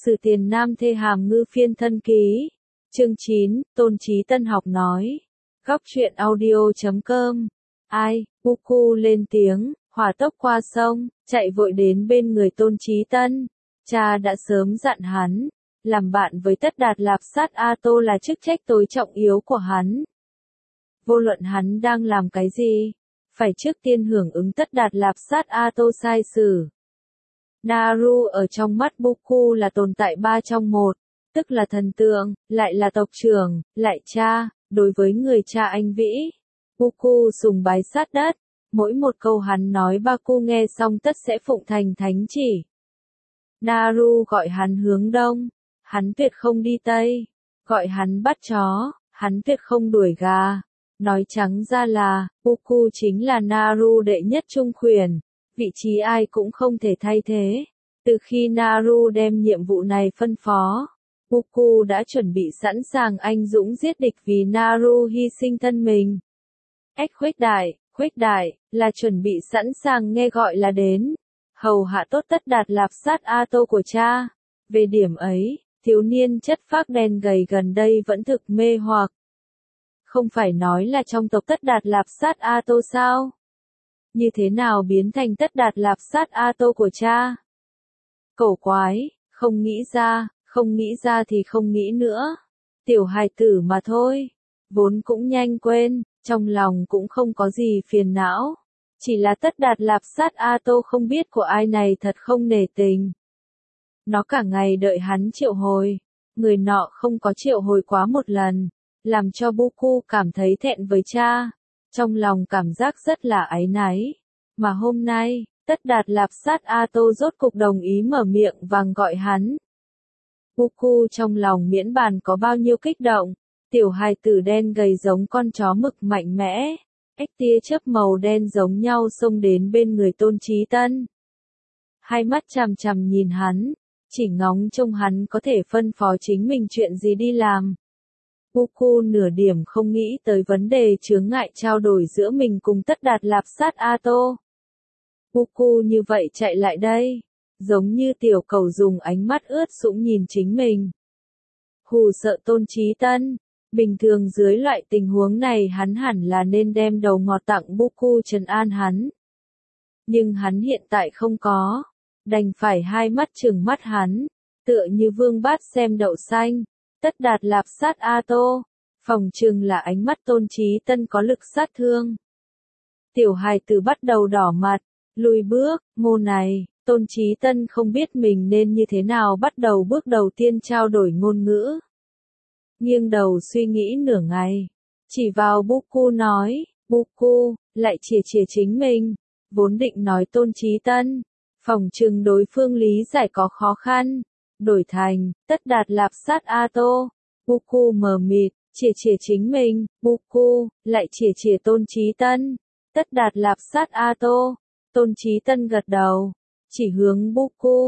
Sử Tiền Nam Thê Hàm Ngư Phiên Thân Ký. Chương 9, Tôn Chí Tân học nói. Góc truyện audio.com. Ai, Buku lên tiếng, hỏa tốc qua sông, chạy vội đến bên người Tôn Chí Tân. Cha đã sớm dặn hắn, làm bạn với Tất Đạt Lạp Sát A Tô là chức trách tối trọng yếu của hắn. Vô luận hắn đang làm cái gì, phải trước tiên hưởng ứng Tất Đạt Lạp Sát A Tô sai sử. Naru ở trong mắt Buku là tồn tại 3 trong 1, tức là thần tượng, lại là tộc trưởng, lại cha. Đối với người cha anh vĩ, Buku sùng bái sát đất, mỗi một câu hắn nói Baku nghe xong tất sẽ phụng thành thánh chỉ. Naru gọi hắn hướng đông, hắn tuyệt không đi tây, gọi hắn bắt chó, hắn tuyệt không đuổi gà. Nói trắng ra là, Buku chính là Naru đệ nhất trung khuyển, vị trí ai cũng không thể thay thế. Từ khi Naru đem nhiệm vụ này phân phó, Buku đã chuẩn bị sẵn sàng anh dũng giết địch vì Naru hy sinh thân mình. Khuếch đại, là chuẩn bị sẵn sàng nghe gọi là đến. Hầu hạ tốt Tất Đạt Lạp Sát A Tô của cha. Về điểm ấy, thiếu niên chất phác đen gầy gần đây vẫn thực mê hoặc. Không phải nói là trong tộc Tất Đạt Lạp Sát A Tô sao? Như thế nào biến thành Tất Đạt Lạp Sát A Tô của cha? Cổ quái, không nghĩ ra thì không nghĩ nữa. Tiểu hài tử mà thôi, vốn cũng nhanh quên, trong lòng cũng không có gì phiền não. Chỉ là Tất Đạt Lạp Sát A Tô không biết của ai này thật không nể tình. Nó cả ngày đợi hắn triệu hồi, người nọ không có triệu hồi quá một lần, làm cho Buku cảm thấy thẹn với cha, trong lòng cảm giác rất là áy náy. Mà hôm nay, Tất Đạt Lạp Sát A Tô rốt cục đồng ý mở miệng vàng gọi hắn. Buku trong lòng miễn bàn có bao nhiêu kích động, tiểu hài tử đen gầy giống con chó mực mạnh mẽ, tia chớp màu đen giống nhau xông đến bên người Tôn Chí Tân. Hai mắt chằm chằm nhìn hắn, chỉ ngóng trông hắn có thể phân phó chính mình chuyện gì đi làm. Buku nửa điểm không nghĩ tới vấn đề chướng ngại trao đổi giữa mình cùng Tất Đạt Lạp Sát A Tô. Buku như vậy chạy lại đây, giống như tiểu cầu dùng ánh mắt ướt sũng nhìn chính mình. Hù sợ Tôn Chí Tân, bình thường dưới loại tình huống này hắn hẳn là nên đem đầu ngọt tặng Buku trấn an hắn. Nhưng hắn hiện tại không có, đành phải hai mắt trừng mắt hắn, tựa như vương bát xem đậu xanh. Tất Đạt Lạp Sát A Tô, phòng trừng là ánh mắt Tôn Chí Tân có lực sát thương. Tiểu hài tử bắt đầu đỏ mặt, lùi bước, mô này, Tôn Chí Tân không biết mình nên như thế nào bắt đầu bước đầu tiên trao đổi ngôn ngữ. Nghiêng đầu suy nghĩ nửa ngày, chỉ vào Buku nói, Buku, lại chìa chính mình, vốn định nói Tôn Chí Tân, phòng trừng đối phương lý giải có khó khăn. Đổi thành, Tất Đạt Lạp Sát A Tô. Buku mờ mịt, chìa chính mình, Buku, lại chìa Tôn Chí Tân. Tất Đạt Lạp Sát A Tô. Tôn Chí Tân gật đầu, chỉ hướng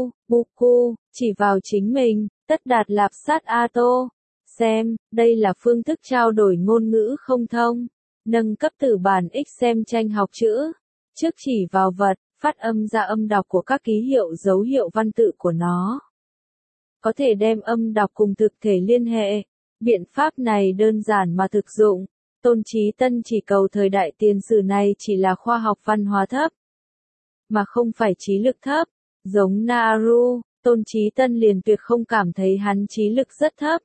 Buku, chỉ vào chính mình, Tất Đạt Lạp Sát A Tô. Xem, đây là phương thức trao đổi ngôn ngữ không thông. Nâng cấp từ bản X xem tranh học chữ. Trước chỉ vào vật, phát âm ra âm đọc của các ký hiệu dấu hiệu văn tự của nó. Có thể đem âm đọc cùng thực thể liên hệ. Biện pháp này đơn giản mà thực dụng. Tôn Chí Tân chỉ cầu thời đại tiền sử này chỉ là khoa học văn hóa thấp, mà không phải trí lực thấp. Giống Naru, Tôn Chí Tân liền tuyệt không cảm thấy hắn trí lực rất thấp.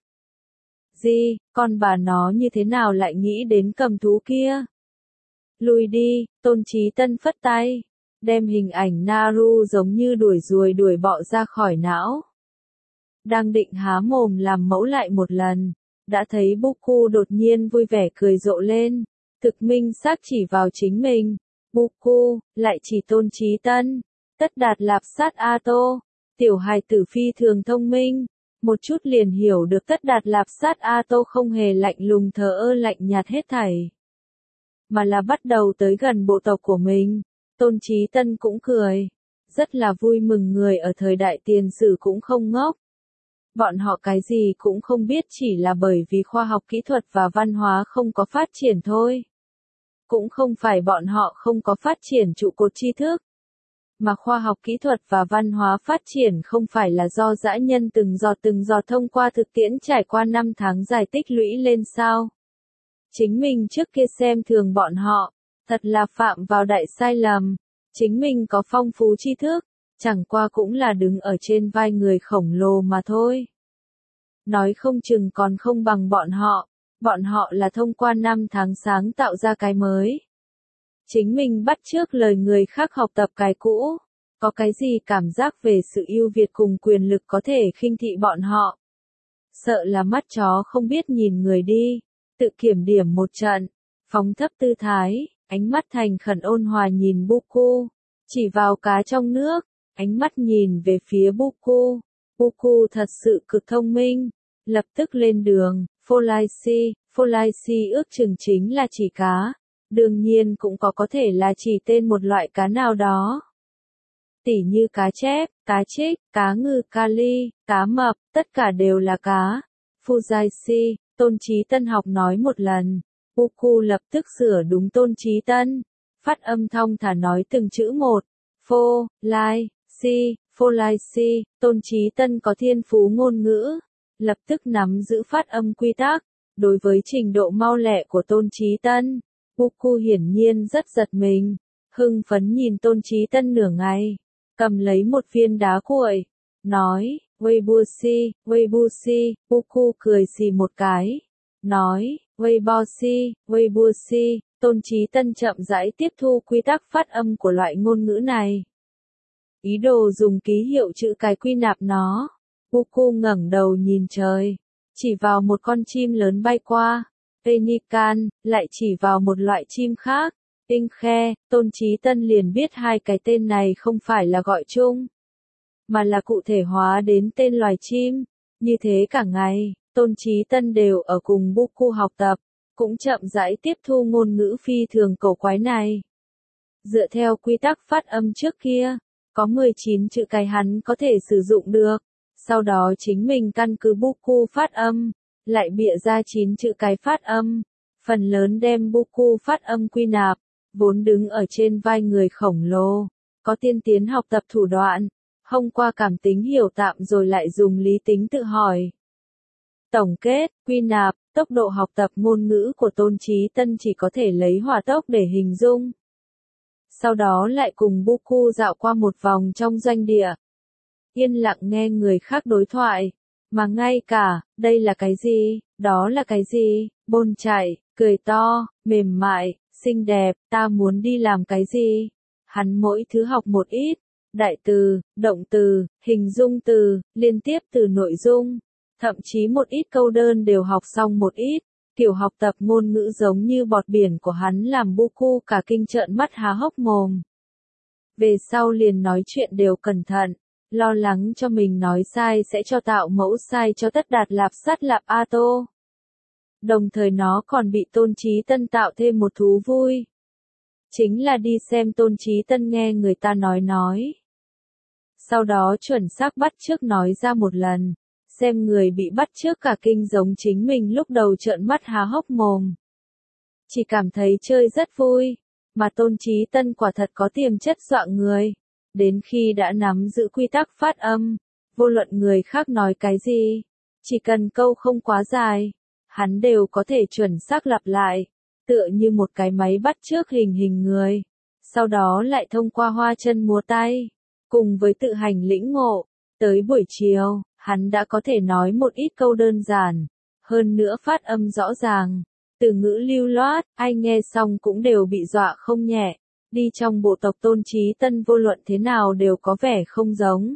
Gì, con bà nó như thế nào lại nghĩ đến cầm thú kia? Lùi đi, Tôn Chí Tân phất tay, đem hình ảnh Naru giống như đuổi ruồi đuổi bọ ra khỏi não. Đang định há mồm làm mẫu lại một lần, đã thấy Buku đột nhiên vui vẻ cười rộ lên, thực minh xác chỉ vào chính mình. Buku, lại chỉ Tôn Chí Tân, Tất Đạt Lạp Sát A Tô, tiểu hài tử phi thường thông minh, một chút liền hiểu được Tất Đạt Lạp Sát A Tô không hề lạnh lùng thờ ơ lạnh nhạt hết thảy, mà là bắt đầu tới gần bộ tộc của mình. Tôn Chí Tân cũng cười, rất là vui mừng, người ở thời đại tiền sử cũng không ngốc. Bọn họ cái gì cũng không biết chỉ là bởi vì khoa học kỹ thuật và văn hóa không có phát triển thôi. Cũng không phải bọn họ không có phát triển trụ cột tri thức, mà khoa học kỹ thuật và văn hóa phát triển không phải là do dã nhân từng giọt thông qua thực tiễn trải qua năm tháng dài tích lũy lên sao? Chính mình trước kia xem thường bọn họ, thật là phạm vào đại sai lầm. Chính mình có phong phú tri thức, chẳng qua cũng là đứng ở trên vai người khổng lồ mà thôi. Nói không chừng còn không bằng bọn họ là thông qua năm tháng sáng tạo ra cái mới. Chính mình bắt chước lời người khác học tập cái cũ, có cái gì cảm giác về sự ưu việt cùng quyền lực có thể khinh thị bọn họ. Sợ là mắt chó không biết nhìn người đi, tự kiểm điểm một trận, phóng thấp tư thái, ánh mắt thành khẩn ôn hòa nhìn Buku, chỉ vào cá trong nước, ánh mắt nhìn về phía Buku. Buku thật sự cực thông minh, lập tức lên đường. Pholaisi ước chừng chính là chỉ cá, đương nhiên cũng có thể là chỉ tên một loại cá nào đó. Tỉ như cá chép, cá trích, cá ngừ kali, cá mập, tất cả đều là cá. Fujaisi, Tôn Chí Tân học nói một lần. Buku lập tức sửa đúng Tôn Chí Tân. Phát âm thong thả nói từng chữ một. Pholaisi, Tôn Chí Tân có thiên phú ngôn ngữ. Lập tức nắm giữ phát âm quy tắc. Đối với trình độ mau lẹ của Tôn Chí Tân, Buku hiển nhiên rất giật mình. Hưng phấn nhìn Tôn Chí Tân nửa ngày. Cầm lấy một viên đá cuội. Nói, Weibushi, Buku cười xì một cái. Nói, Weibushi, Tôn Chí Tân chậm rãi tiếp thu quy tắc phát âm của loại ngôn ngữ này. Ý đồ dùng ký hiệu chữ cái quy nạp nó. Buku ngẩng đầu nhìn trời, chỉ vào một con chim lớn bay qua. Pelican, lại chỉ vào một loại chim khác. Tinh khe, Tôn Chí Tân liền biết hai cái tên này không phải là gọi chung, mà là cụ thể hóa đến tên loài chim. Như thế cả ngày, Tôn Chí Tân đều ở cùng Buku học tập, cũng chậm rãi tiếp thu ngôn ngữ phi thường cổ quái này. Dựa theo quy tắc phát âm trước kia, có 19 chữ cái hắn có thể sử dụng được, sau đó chính mình căn cứ Buku phát âm, lại bịa ra 9 chữ cái phát âm, phần lớn đem Buku phát âm quy nạp, vốn đứng ở trên vai người khổng lồ, có tiên tiến học tập thủ đoạn, thông qua cảm tính hiểu tạm rồi lại dùng lý tính tự hỏi. Tổng kết, quy nạp, tốc độ học tập ngôn ngữ của Tôn Chí Tân chỉ có thể lấy hỏa tốc để hình dung. Sau đó lại cùng Buku dạo qua một vòng trong doanh địa. Yên lặng nghe người khác đối thoại, mà ngay cả, đây là cái gì, đó là cái gì, bôn chạy, cười to, mềm mại, xinh đẹp, ta muốn đi làm cái gì. Hắn mỗi thứ học một ít, đại từ, động từ, hình dung từ, liên tiếp từ nội dung, thậm chí một ít câu đơn đều học xong một ít. Kiểu học tập ngôn ngữ giống như bọt biển của hắn làm Buku cả kinh trợn mắt há hốc mồm. Về sau liền nói chuyện đều cẩn thận, lo lắng cho mình nói sai sẽ cho tạo mẫu sai cho tất đạt lạp sát lạp a tô. Đồng thời nó còn bị Tôn Chí Tân tạo thêm một thú vui. Chính là đi xem Tôn Chí Tân nghe người ta nói. Sau đó chuẩn xác bắt chước nói ra một lần. Xem người bị bắt chước cả kinh giống chính mình lúc đầu trợn mắt há hốc mồm. Chỉ cảm thấy chơi rất vui, mà Tôn Chí Tân quả thật có tiềm chất dọa người. Đến khi đã nắm giữ quy tắc phát âm, vô luận người khác nói cái gì, chỉ cần câu không quá dài, hắn đều có thể chuẩn xác lặp lại, tựa như một cái máy bắt chước hình người. Sau đó lại thông qua hoa chân múa tay, cùng với tự hành lĩnh ngộ, tới buổi chiều. Hắn đã có thể nói một ít câu đơn giản, hơn nữa phát âm rõ ràng, từ ngữ lưu loát, ai nghe xong cũng đều bị dọa không nhẹ. Đi trong bộ tộc Tôn Chí Tân vô luận thế nào đều có vẻ không giống.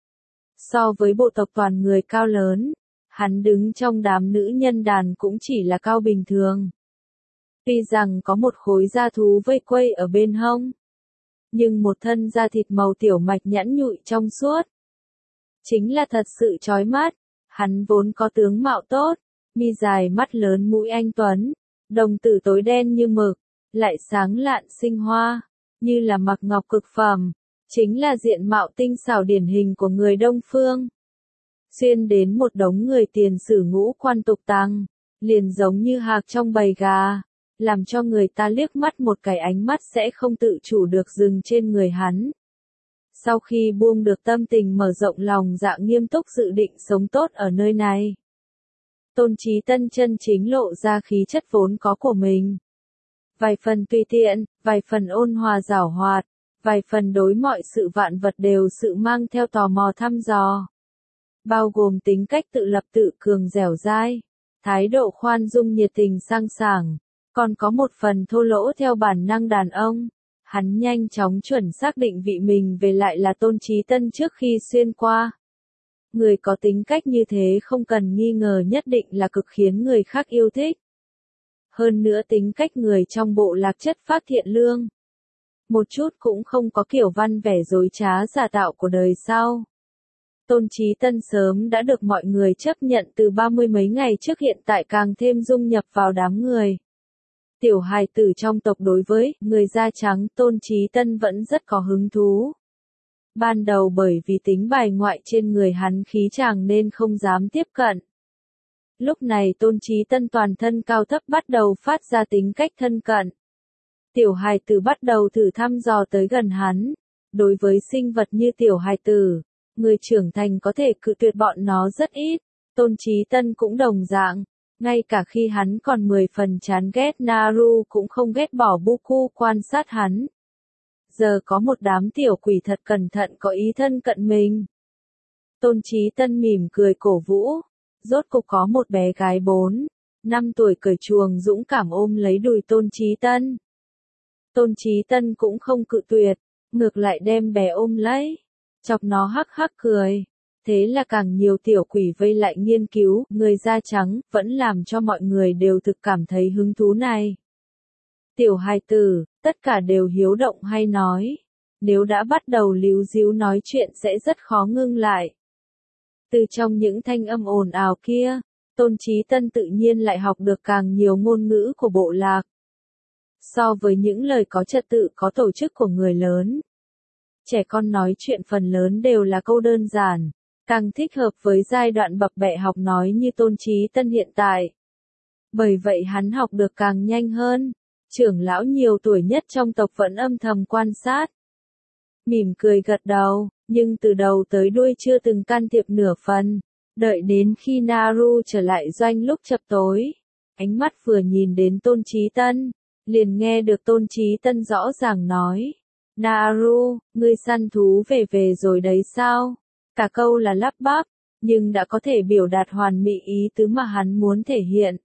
So với bộ tộc toàn người cao lớn, hắn đứng trong đám nữ nhân đàn cũng chỉ là cao bình thường. Tuy rằng có một khối da thú vây quây ở bên hông, nhưng một thân da thịt màu tiểu mạch nhẵn nhụi trong suốt. Chính là thật sự chói mắt, hắn vốn có tướng mạo tốt, mi dài mắt lớn mũi anh tuấn, đồng tử tối đen như mực, lại sáng lạn sinh hoa, như là mặc ngọc cực phẩm, chính là diện mạo tinh xảo điển hình của người Đông Phương. Xuyên đến một đống người tiền sử ngũ quan tục tằng, liền giống như hạc trong bầy gà, làm cho người ta liếc mắt một cái ánh mắt sẽ không tự chủ được dừng trên người hắn. Sau khi buông được tâm tình mở rộng lòng dạ nghiêm túc dự định sống tốt ở nơi này, Tôn Chí Tân chân chính lộ ra khí chất vốn có của mình. Vài phần tùy tiện, vài phần ôn hòa giảo hoạt, vài phần đối mọi sự vạn vật đều sự mang theo tò mò thăm dò. Bao gồm tính cách tự lập tự cường dẻo dai, thái độ khoan dung nhiệt tình sang sảng, còn có một phần thô lỗ theo bản năng đàn ông. Hắn nhanh chóng chuẩn xác định vị mình về lại là Tôn Chí Tân trước khi xuyên qua. Người có tính cách như thế không cần nghi ngờ nhất định là cực khiến người khác yêu thích. Hơn nữa tính cách người trong bộ lạc chất phác thiện lương. Một chút cũng không có kiểu văn vẻ dối trá giả tạo của đời sau. Tôn Chí Tân sớm đã được mọi người chấp nhận từ 30 mấy ngày trước, hiện tại càng thêm dung nhập vào đám người. Tiểu hài tử trong tộc đối với người da trắng Tôn Chí Tân vẫn rất có hứng thú. Ban đầu bởi vì tính bài ngoại trên người hắn khí chàng nên không dám tiếp cận. Lúc này Tôn Chí Tân toàn thân cao thấp bắt đầu phát ra tính cách thân cận. Tiểu hài tử bắt đầu thử thăm dò tới gần hắn. Đối với sinh vật như tiểu hài tử, người trưởng thành có thể cự tuyệt bọn nó rất ít. Tôn Chí Tân cũng đồng dạng. Ngay cả khi hắn còn 10 phần chán ghét Naru cũng không ghét bỏ Buku quan sát hắn. Giờ có một đám tiểu quỷ thật cẩn thận có ý thân cận mình. Tôn Chí Tân mỉm cười cổ vũ. Rốt cục có một bé gái 4-5 tuổi cởi chuồng dũng cảm ôm lấy đùi Tôn Chí Tân. Tôn Chí Tân cũng không cự tuyệt, ngược lại đem bé ôm lấy, chọc nó hắc hắc cười. Thế là càng nhiều tiểu quỷ vây lại nghiên cứu, người da trắng, vẫn làm cho mọi người đều thực cảm thấy hứng thú này. Tiểu hài tử, tất cả đều hiếu động hay nói. Nếu đã bắt đầu líu díu nói chuyện sẽ rất khó ngưng lại. Từ trong những thanh âm ồn ào kia, Tôn Chí Tân tự nhiên lại học được càng nhiều ngôn ngữ của bộ lạc. So với những lời có trật tự có tổ chức của người lớn, trẻ con nói chuyện phần lớn đều là câu đơn giản, càng thích hợp với giai đoạn bập bẹ học nói như Tôn Chí Tân hiện tại. Bởi vậy hắn học được càng nhanh hơn. Trưởng lão nhiều tuổi nhất trong tộc vẫn âm thầm quan sát. Mỉm cười gật đầu, nhưng từ đầu tới đuôi chưa từng can thiệp nửa phần. Đợi đến khi Naru trở lại doanh lúc chập tối, ánh mắt vừa nhìn đến Tôn Chí Tân, liền nghe được Tôn Chí Tân rõ ràng nói. Naru, ngươi săn thú về rồi đấy sao? Cả câu là lắp bắp, nhưng đã có thể biểu đạt hoàn mỹ ý tứ mà hắn muốn thể hiện.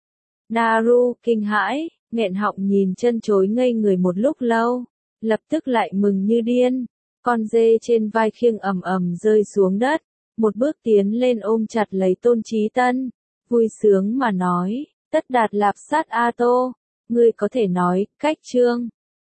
Naru kinh hãi, nghẹn họng nhìn chân chối ngây người một lúc lâu, lập tức lại mừng như điên. Con dê trên vai khiêng ầm ầm rơi xuống đất, một bước tiến lên ôm chặt lấy Tôn Chí Tân, vui sướng mà nói, tất đạt lạp sát A Tô, ngươi có thể nói, cách chương.